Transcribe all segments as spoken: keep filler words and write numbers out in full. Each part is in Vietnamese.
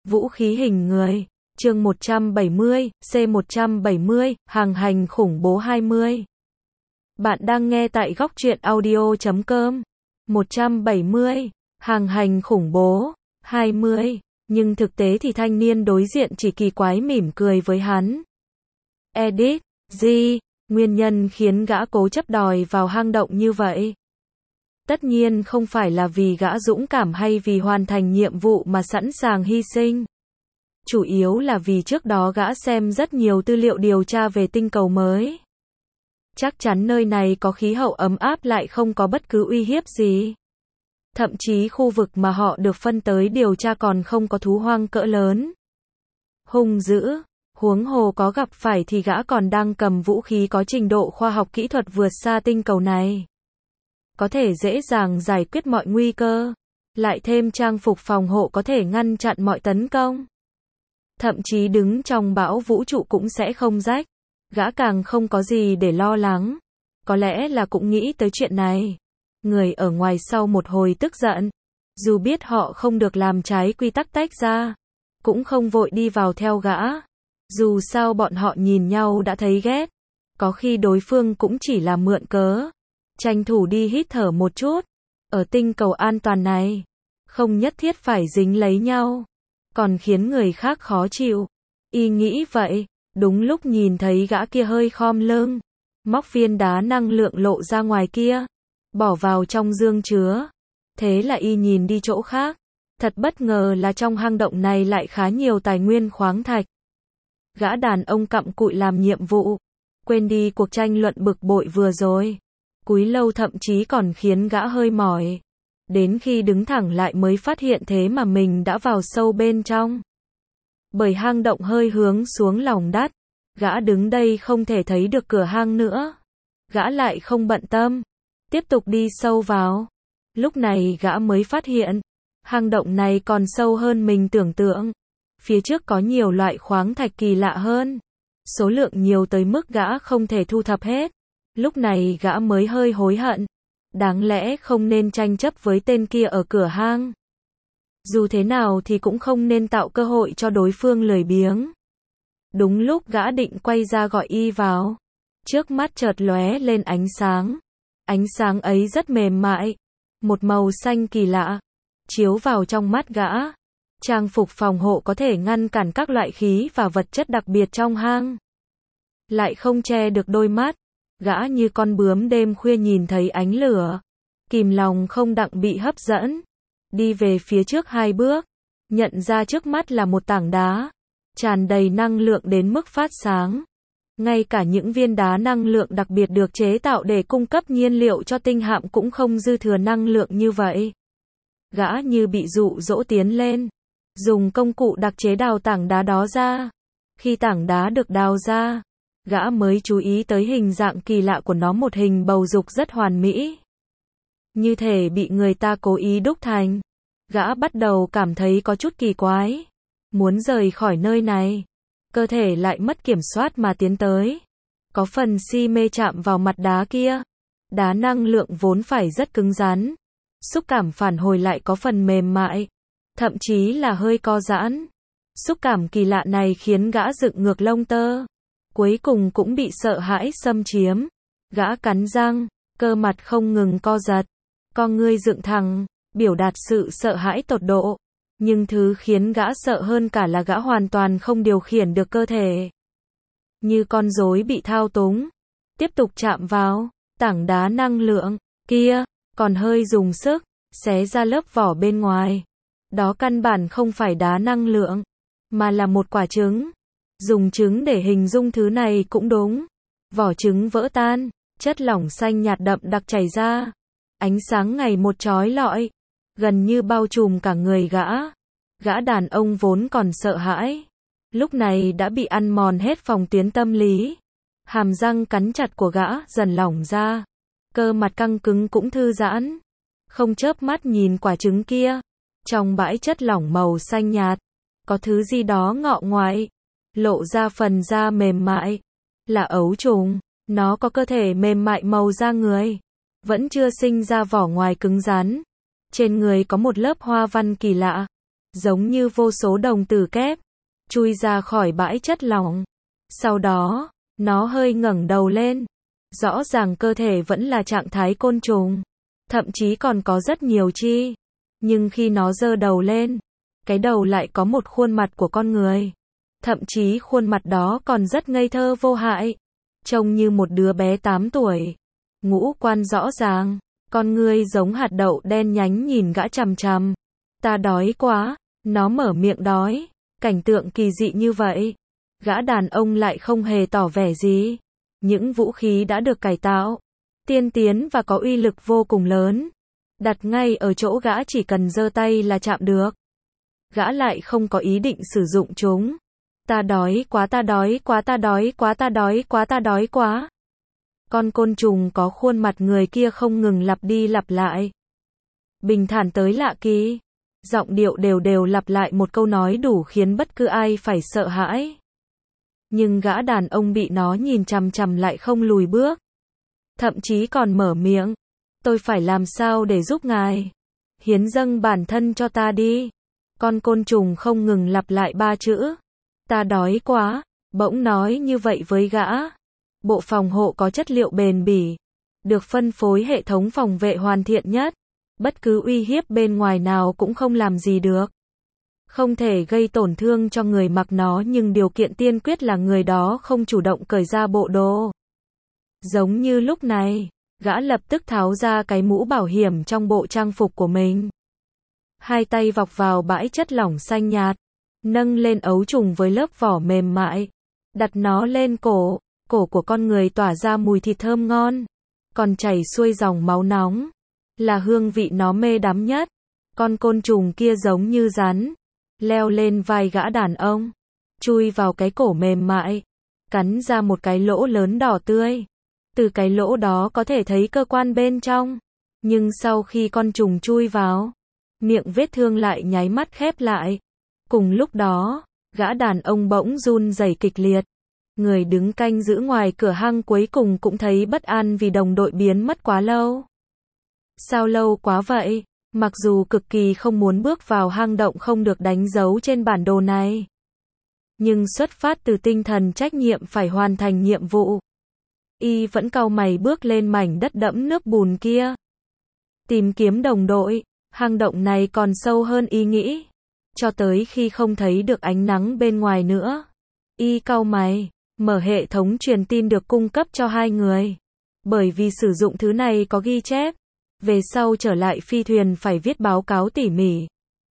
Vũ khí hình người, chương một trăm bảy mươi, C một trăm bảy mươi, hàng hành khủng bố hai mươi. Bạn đang nghe tại góc truyện audio chấm com. một trăm bảy mươi, hàng hành khủng bố, hai mươi. Nhưng thực tế thì thanh niên đối diện chỉ kỳ quái mỉm cười với hắn. Edit, G, nguyên nhân khiến gã cố chấp đòi vào hang động như vậy. Tất nhiên không phải là vì gã dũng cảm hay vì hoàn thành nhiệm vụ mà sẵn sàng hy sinh. Chủ yếu là vì trước đó gã xem rất nhiều tư liệu điều tra về tinh cầu mới. Chắc chắn nơi này có khí hậu ấm áp lại không có bất cứ uy hiếp gì. Thậm chí khu vực mà họ được phân tới điều tra còn không có thú hoang cỡ lớn. Hung dữ, huống hồ có gặp phải thì gã còn đang cầm vũ khí có trình độ khoa học kỹ thuật vượt xa tinh cầu này. Có thể dễ dàng giải quyết mọi nguy cơ. Lại thêm trang phục phòng hộ có thể ngăn chặn mọi tấn công. Thậm chí đứng trong bão vũ trụ cũng sẽ không rách. Gã càng không có gì để lo lắng. Có lẽ là cũng nghĩ tới chuyện này. Người ở ngoài sau một hồi tức giận. Dù biết họ không được làm trái quy tắc tách ra. Cũng không vội đi vào theo gã. Dù sao bọn họ nhìn nhau đã thấy ghét. Có khi đối phương cũng chỉ là mượn cớ. Tranh thủ đi hít thở một chút. Ở tinh cầu an toàn này. Không nhất thiết phải dính lấy nhau. Còn khiến người khác khó chịu. Y nghĩ vậy. Đúng lúc nhìn thấy gã kia hơi khom lưng. Móc viên đá năng lượng lộ ra ngoài kia. Bỏ vào trong dương chứa. Thế là y nhìn đi chỗ khác. Thật bất ngờ là trong hang động này lại khá nhiều tài nguyên khoáng thạch. Gã đàn ông cặm cụi làm nhiệm vụ. Quên đi cuộc tranh luận bực bội vừa rồi. Cúi lâu thậm chí còn khiến gã hơi mỏi. Đến khi đứng thẳng lại mới phát hiện thế mà mình đã vào sâu bên trong. Bởi hang động hơi hướng xuống lòng đất. Gã đứng đây không thể thấy được cửa hang nữa. Gã lại không bận tâm. Tiếp tục đi sâu vào. Lúc này gã mới phát hiện. Hang động này còn sâu hơn mình tưởng tượng. Phía trước có nhiều loại khoáng thạch kỳ lạ hơn. Số lượng nhiều tới mức gã không thể thu thập hết. Lúc này gã mới hơi hối hận. Đáng lẽ không nên tranh chấp với tên kia ở cửa hang. Dù thế nào thì cũng không nên tạo cơ hội cho đối phương lười biếng. Đúng lúc gã định quay ra gọi y vào. Trước mắt chợt lóe lên ánh sáng. Ánh sáng ấy rất mềm mại. Một màu xanh kỳ lạ. Chiếu vào trong mắt gã. Trang phục phòng hộ có thể ngăn cản các loại khí và vật chất đặc biệt trong hang. Lại không che được đôi mắt. Gã như con bướm đêm khuya nhìn thấy ánh lửa. Kìm lòng không đặng bị hấp dẫn. Đi về phía trước hai bước. Nhận ra trước mắt là một tảng đá. Tràn đầy năng lượng đến mức phát sáng. Ngay cả những viên đá năng lượng đặc biệt được chế tạo để cung cấp nhiên liệu cho tinh hạm cũng không dư thừa năng lượng như vậy. Gã như bị dụ dỗ tiến lên. Dùng công cụ đặc chế đào tảng đá đó ra. Khi tảng đá được đào ra, gã mới chú ý tới hình dạng kỳ lạ của nó, một hình bầu dục rất hoàn mỹ. Như thể bị người ta cố ý đúc thành. Gã bắt đầu cảm thấy có chút kỳ quái. Muốn rời khỏi nơi này. Cơ thể lại mất kiểm soát mà tiến tới. Có phần si mê chạm vào mặt đá kia. Đá năng lượng vốn phải rất cứng rắn. Xúc cảm phản hồi lại có phần mềm mại. Thậm chí là hơi co giãn. Xúc cảm kỳ lạ này khiến gã dựng ngược lông tơ. Cuối cùng cũng bị sợ hãi xâm chiếm. Gã cắn răng, cơ mặt không ngừng co giật. Con ngươi dựng thẳng, biểu đạt sự sợ hãi tột độ. Nhưng thứ khiến gã sợ hơn cả là gã hoàn toàn không điều khiển được cơ thể. Như con rối bị thao túng. Tiếp tục chạm vào tảng đá năng lượng kia, còn hơi dùng sức, xé ra lớp vỏ bên ngoài. Đó căn bản không phải đá năng lượng, mà là một quả trứng. Dùng trứng để hình dung thứ này cũng đúng. Vỏ trứng vỡ tan, chất lỏng xanh nhạt đậm đặc chảy ra. Ánh sáng ngày một chói lọi, gần như bao trùm cả người gã. Gã đàn ông vốn còn sợ hãi. Lúc này đã bị ăn mòn hết phòng tuyến tâm lý. Hàm răng cắn chặt của gã dần lỏng ra. Cơ mặt căng cứng cũng thư giãn. Không chớp mắt nhìn quả trứng kia. Trong bãi chất lỏng màu xanh nhạt, có thứ gì đó ngọ ngoại. Lộ ra phần da mềm mại. Là ấu trùng. Nó có cơ thể mềm mại màu da người. Vẫn chưa sinh ra vỏ ngoài cứng rắn. Trên người có một lớp hoa văn kỳ lạ. giống như vô số đồng tử kép, chui ra khỏi bãi chất lỏng. Sau đó, nó hơi ngẩng đầu lên. Rõ ràng cơ thể vẫn là trạng thái côn trùng, thậm chí còn có rất nhiều chi. Nhưng khi nó giơ đầu lên, cái đầu lại có một khuôn mặt của con người. Thậm chí khuôn mặt đó còn rất ngây thơ vô hại, trông như một đứa bé tám tuổi. Ngũ quan rõ ràng, con ngươi giống hạt đậu đen nhánh nhìn gã chằm chằm. Ta đói quá, nó mở miệng đói. Cảnh tượng kỳ dị như vậy, gã đàn ông lại không hề tỏ vẻ gì. Những vũ khí đã được cải tạo, tiên tiến và có uy lực vô cùng lớn. Đặt ngay ở chỗ gã chỉ cần giơ tay là chạm được. Gã lại không có ý định sử dụng chúng. Ta đói quá, ta đói quá, ta đói quá, ta đói quá, ta đói quá. Con côn trùng có khuôn mặt người kia không ngừng lặp đi lặp lại. Bình thản tới lạ kỳ. Giọng điệu đều đều lặp lại một câu nói đủ khiến bất cứ ai phải sợ hãi. Nhưng gã đàn ông bị nó nhìn chằm chằm lại không lùi bước. Thậm chí còn mở miệng. Tôi phải làm sao để giúp ngài? Hiến dâng bản thân cho ta đi. Con côn trùng không ngừng lặp lại ba chữ. Ta đói quá. Bỗng nói như vậy với gã. Bộ phòng hộ có chất liệu bền bỉ. Được phân phối hệ thống phòng vệ hoàn thiện nhất. Bất cứ uy hiếp bên ngoài nào cũng không làm gì được. Không thể gây tổn thương cho người mặc nó, nhưng điều kiện tiên quyết là người đó không chủ động cởi ra bộ đồ. Giống như lúc này, gã lập tức tháo ra cái mũ bảo hiểm trong bộ trang phục của mình. Hai tay vọc vào bãi chất lỏng xanh nhạt, nâng lên ấu trùng với lớp vỏ mềm mại, đặt nó lên cổ. Cổ của con người tỏa ra mùi thịt thơm ngon, còn chảy xuôi dòng máu nóng, là hương vị nó mê đắm nhất. Con côn trùng kia giống như rắn, leo lên vai gã đàn ông, chui vào cái cổ mềm mại, cắn ra một cái lỗ lớn đỏ tươi. Từ cái lỗ đó có thể thấy cơ quan bên trong. Nhưng sau khi con trùng chui vào, miệng vết thương lại nháy mắt khép lại. Cùng lúc đó, gã đàn ông bỗng run rẩy kịch liệt. Người đứng canh giữ ngoài cửa hang cuối cùng cũng thấy bất an vì đồng đội biến mất quá lâu. Sao lâu quá vậy? Mặc dù cực kỳ không muốn bước vào hang động không được đánh dấu trên bản đồ này, nhưng xuất phát từ tinh thần trách nhiệm phải hoàn thành nhiệm vụ, y vẫn cau mày bước lên mảnh đất đẫm nước bùn kia. Tìm kiếm đồng đội, hang động này còn sâu hơn y nghĩ. Cho tới khi không thấy được ánh nắng bên ngoài nữa, y cau mày, mở hệ thống truyền tin được cung cấp cho hai người. Bởi vì sử dụng thứ này có ghi chép, về sau trở lại phi thuyền phải viết báo cáo tỉ mỉ.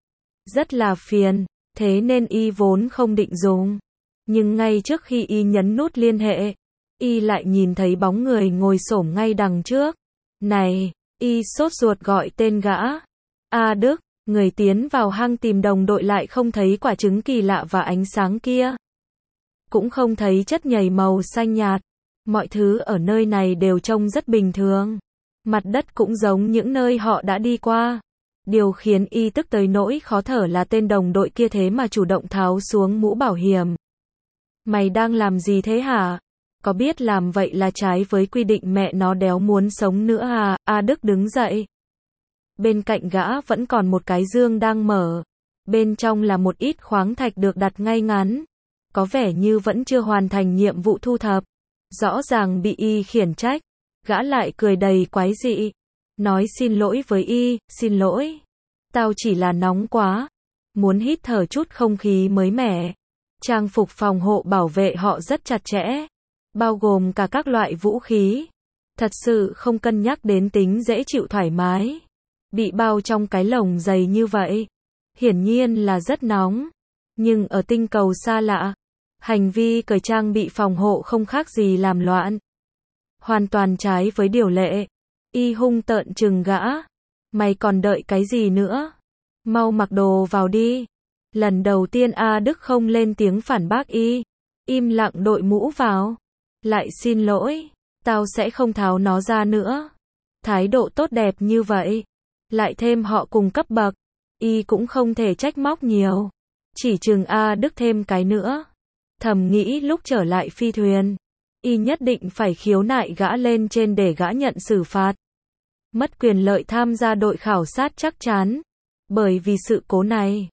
Rất là phiền, thế nên y vốn không định dùng. Nhưng ngay trước khi y nhấn nút liên hệ, y lại nhìn thấy bóng người ngồi xổm ngay đằng trước. Này, y sốt ruột gọi tên gã. A Đức, người tiến vào hang tìm đồng đội lại không thấy quả trứng kỳ lạ và ánh sáng kia. Cũng không thấy chất nhầy màu xanh nhạt. Mọi thứ ở nơi này đều trông rất bình thường. Mặt đất cũng giống những nơi họ đã đi qua. Điều khiến y tức tới nỗi khó thở là tên đồng đội kia thế mà chủ động tháo xuống mũ bảo hiểm. Mày đang làm gì thế hả? Có biết làm vậy là trái với quy định mẹ nó đéo muốn sống nữa à? A Đức đứng dậy. Bên cạnh gã vẫn còn một cái dương đang mở. Bên trong là một ít khoáng thạch được đặt ngay ngắn. Có vẻ như vẫn chưa hoàn thành nhiệm vụ thu thập. Rõ ràng bị y khiển trách. Gã lại cười đầy quái dị. Nói xin lỗi với y, xin lỗi. Tao chỉ là nóng quá. Muốn hít thở chút không khí mới mẻ. Trang phục phòng hộ bảo vệ họ rất chặt chẽ. Bao gồm cả các loại vũ khí. Thật sự không cân nhắc đến tính dễ chịu thoải mái. Bị bao trong cái lồng dày như vậy. Hiển nhiên là rất nóng. Nhưng ở tinh cầu xa lạ, hành vi cởi trang bị phòng hộ không khác gì làm loạn. Hoàn toàn trái với điều lệ. Y hung tợn trừng gã. Mày còn đợi cái gì nữa? Mau mặc đồ vào đi. Lần đầu tiên A Đức không lên tiếng phản bác y. Im lặng đội mũ vào. Lại xin lỗi. Tao sẽ không tháo nó ra nữa. Thái độ tốt đẹp như vậy. Lại thêm họ cùng cấp bậc. Y cũng không thể trách móc nhiều. Chỉ chừng A Đức thêm cái nữa. Thầm nghĩ lúc trở lại phi thuyền, y nhất định phải khiếu nại gã lên trên để gã nhận xử phạt. Mất quyền lợi tham gia đội khảo sát chắc chắn. Bởi vì sự cố này,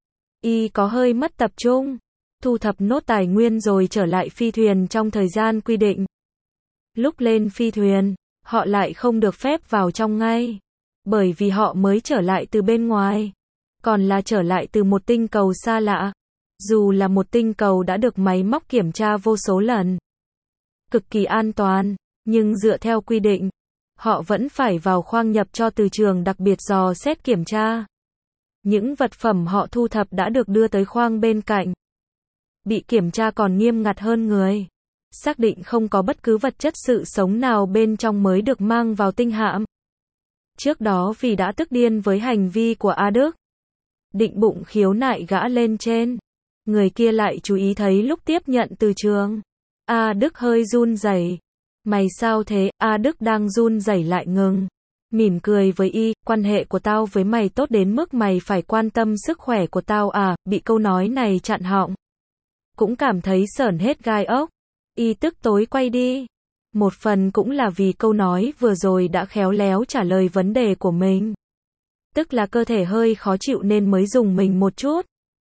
Y có hơi mất tập trung. Thu thập nốt tài nguyên rồi trở lại phi thuyền trong thời gian quy định. Lúc lên phi thuyền, họ lại không được phép vào trong ngay. Bởi vì họ mới trở lại từ bên ngoài. Còn là trở lại từ một tinh cầu xa lạ. Dù là một tinh cầu đã được máy móc kiểm tra vô số lần. Cực kỳ an toàn. Nhưng dựa theo quy định, họ vẫn phải vào khoang nhập cho từ trường đặc biệt dò xét kiểm tra. Những vật phẩm họ thu thập đã được đưa tới khoang bên cạnh. Bị kiểm tra còn nghiêm ngặt hơn người. Xác định không có bất cứ vật chất sự sống nào bên trong mới được mang vào tinh hạm. Trước đó vì đã tức điên với hành vi của A Đức, định bụng khiếu nại gã lên trên. Người kia lại chú ý thấy lúc tiếp nhận từ trường. A Đức hơi run rẩy. Mày sao thế? A Đức đang run rẩy lại ngừng. Mỉm cười với Y, quan hệ của tao với mày tốt đến mức mày phải quan tâm sức khỏe của tao à? Bị câu nói này chặn họng. Cũng cảm thấy sởn hết gai ốc. Y tức tối quay đi. Một phần cũng là vì câu nói vừa rồi đã khéo léo trả lời vấn đề của mình. Tức là cơ thể hơi khó chịu nên mới dùng mình một chút.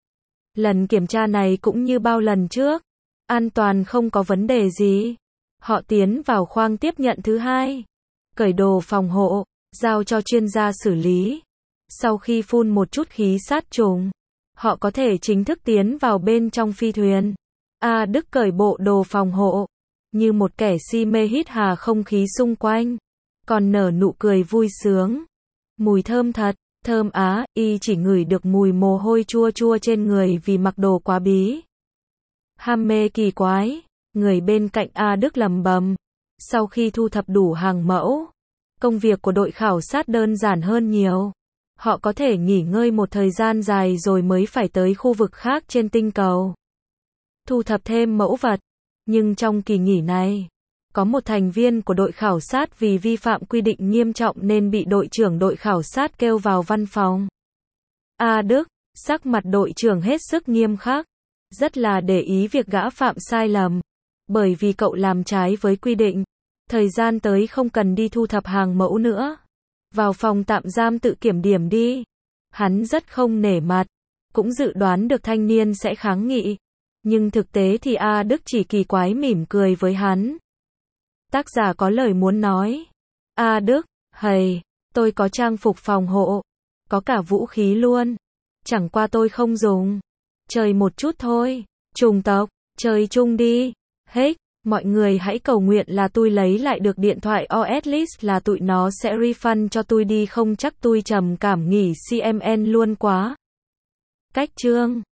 Lần kiểm tra này cũng như bao lần trước. An toàn không có vấn đề gì. Họ tiến vào khoang tiếp nhận thứ hai. Cởi đồ phòng hộ, giao cho chuyên gia xử lý. Sau khi phun một chút khí sát trùng, họ có thể chính thức tiến vào bên trong phi thuyền. A Đức cởi bộ đồ phòng hộ, như một kẻ si mê hít hà không khí xung quanh, còn nở nụ cười vui sướng. Mùi thơm thật, thơm á. Y chỉ ngửi được mùi mồ hôi chua chua trên người vì mặc đồ quá bí. Ham mê kỳ quái. Người bên cạnh A Đức lầm bầm. Sau khi thu thập đủ hàng mẫu, công việc của đội khảo sát đơn giản hơn nhiều. Họ có thể nghỉ ngơi một thời gian dài rồi mới phải tới khu vực khác trên tinh cầu. Thu thập thêm mẫu vật. Nhưng trong kỳ nghỉ này, có một thành viên của đội khảo sát vì vi phạm quy định nghiêm trọng nên bị đội trưởng đội khảo sát kêu vào văn phòng. A Đức, sắc mặt đội trưởng hết sức nghiêm khắc. Rất là để ý việc gã phạm sai lầm. Bởi vì cậu làm trái với quy định. Thời gian tới không cần đi thu thập hàng mẫu nữa. Vào phòng tạm giam tự kiểm điểm đi. Hắn rất không nể mặt. Cũng dự đoán được thanh niên sẽ kháng nghị. Nhưng thực tế thì A Đức chỉ kỳ quái mỉm cười với hắn. Tác giả có lời muốn nói. A Đức, hầy, tôi có trang phục phòng hộ. Có cả vũ khí luôn. Chẳng qua tôi không dùng. Chơi một chút thôi. Trùng tộc, chơi chung đi. Hết, mọi người hãy cầu nguyện là tôi lấy lại được điện thoại or at least là tụi nó sẽ refund cho tôi đi không chắc tôi trầm cảm nghỉ xê em en luôn quá. Cách chương